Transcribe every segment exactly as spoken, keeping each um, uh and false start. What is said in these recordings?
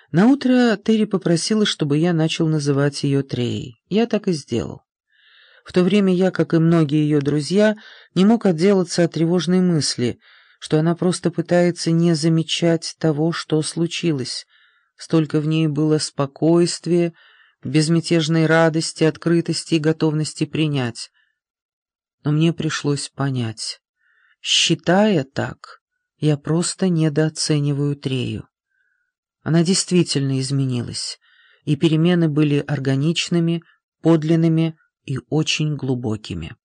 Наутро Терри попросила, чтобы я начал называть ее Треей. Я так и сделал. В то время я, как и многие ее друзья, не мог отделаться от тревожной мысли, что она просто пытается не замечать того, что случилось. Столько в ней было спокойствия, безмятежной радости, открытости и готовности принять. Но мне пришлось понять. Считая так, я просто недооцениваю Трею. Она действительно изменилась, и перемены были органичными, подлинными и очень глубокими.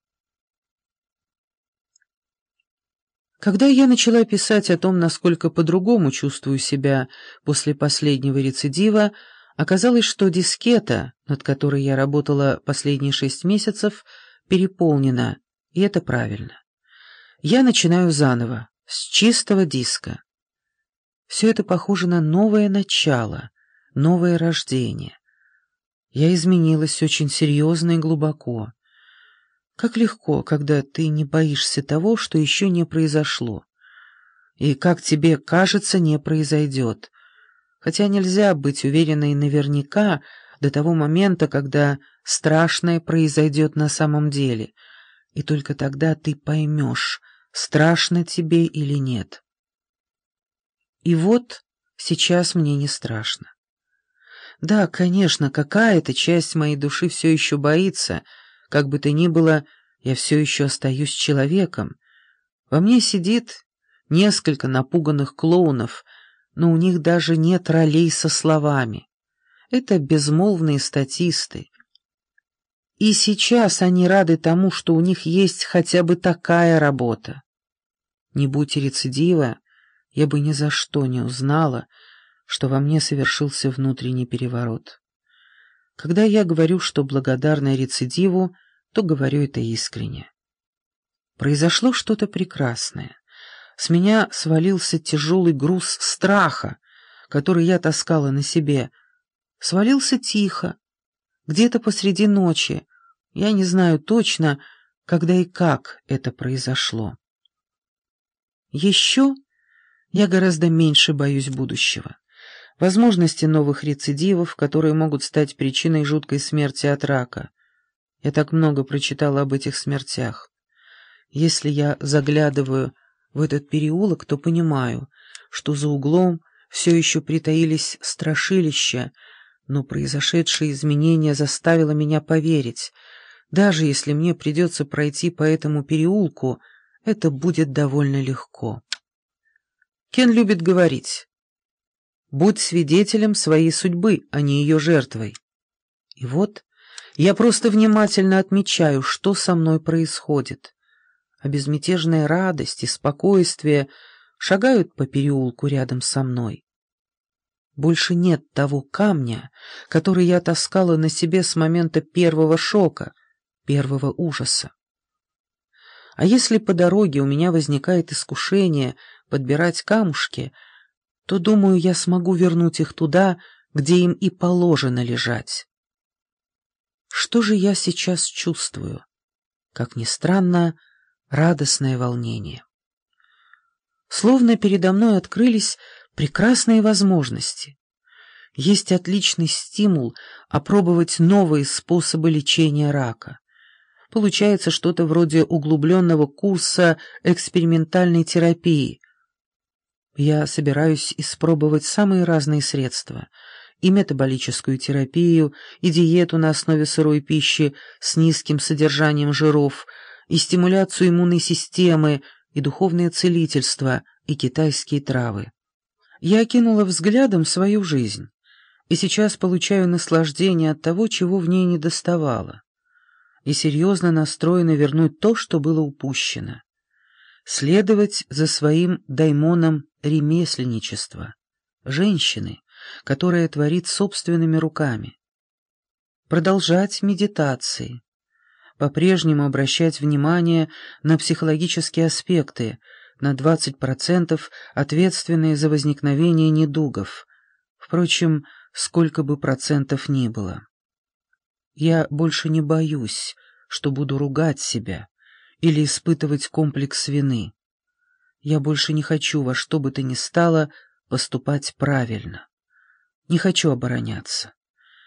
Когда я начала писать о том, насколько по-другому чувствую себя после последнего рецидива, оказалось, что дискета, над которой я работала последние шесть месяцев, переполнена, и это правильно. Я начинаю заново, с чистого диска. Все это похоже на новое начало, новое рождение. Я изменилась очень серьезно и глубоко. Как легко, когда ты не боишься того, что еще не произошло. И, как тебе кажется, не произойдет. Хотя нельзя быть уверенной наверняка до того момента, когда страшное произойдет на самом деле. И только тогда ты поймешь, страшно тебе или нет. И вот сейчас мне не страшно. Да, конечно, какая-то часть моей души все еще боится. Как бы то ни было, я все еще остаюсь человеком. Во мне сидит несколько напуганных клоунов, но у них даже нет ролей со словами. Это безмолвные статисты. И сейчас они рады тому, что у них есть хотя бы такая работа. Не будь рецидива, я бы ни за что не узнала, что во мне совершился внутренний переворот. Когда я говорю, что благодарна рецидиву, то говорю это искренне. Произошло что-то прекрасное. С меня свалился тяжелый груз страха, который я таскала на себе. Свалился тихо, где-то посреди ночи. Я не знаю точно, когда и как это произошло. Еще я гораздо меньше боюсь будущего. Возможности новых рецидивов, которые могут стать причиной жуткой смерти от рака. Я так много прочитала об этих смертях. Если я заглядываю в этот переулок, то понимаю, что за углом все еще притаились страшилища, но произошедшие изменения заставило меня поверить. Даже если мне придется пройти по этому переулку, это будет довольно легко. Кен любит говорить: «Будь свидетелем своей судьбы, а не ее жертвой». И вот я просто внимательно отмечаю, что со мной происходит. А безмятежная радость и спокойствие шагают по переулку рядом со мной. Больше нет того камня, который я таскала на себе с момента первого шока, первого ужаса. А если по дороге у меня возникает искушение подбирать камушки, то, думаю, я смогу вернуть их туда, где им и положено лежать. Что же я сейчас чувствую? Как ни странно, радостное волнение. Словно передо мной открылись прекрасные возможности. Есть отличный стимул опробовать новые способы лечения рака. Получается что-то вроде углубленного курса экспериментальной терапии. Я собираюсь испробовать самые разные средства: и метаболическую терапию, и диету на основе сырой пищи с низким содержанием жиров, и стимуляцию иммунной системы, и духовное целительство, и китайские травы. Я окинула взглядом свою жизнь, и сейчас получаю наслаждение от того, чего в ней недоставало, и серьезно настроена вернуть то, что было упущено. Следовать за своим даймоном ремесленничества, женщины, которая творит собственными руками. Продолжать медитации, по-прежнему обращать внимание на психологические аспекты, на двадцать процентов ответственные за возникновение недугов, впрочем, сколько бы процентов ни было. Я больше не боюсь, что буду ругать себя или испытывать комплекс вины. Я больше не хочу во что бы то ни стало поступать правильно. Не хочу обороняться.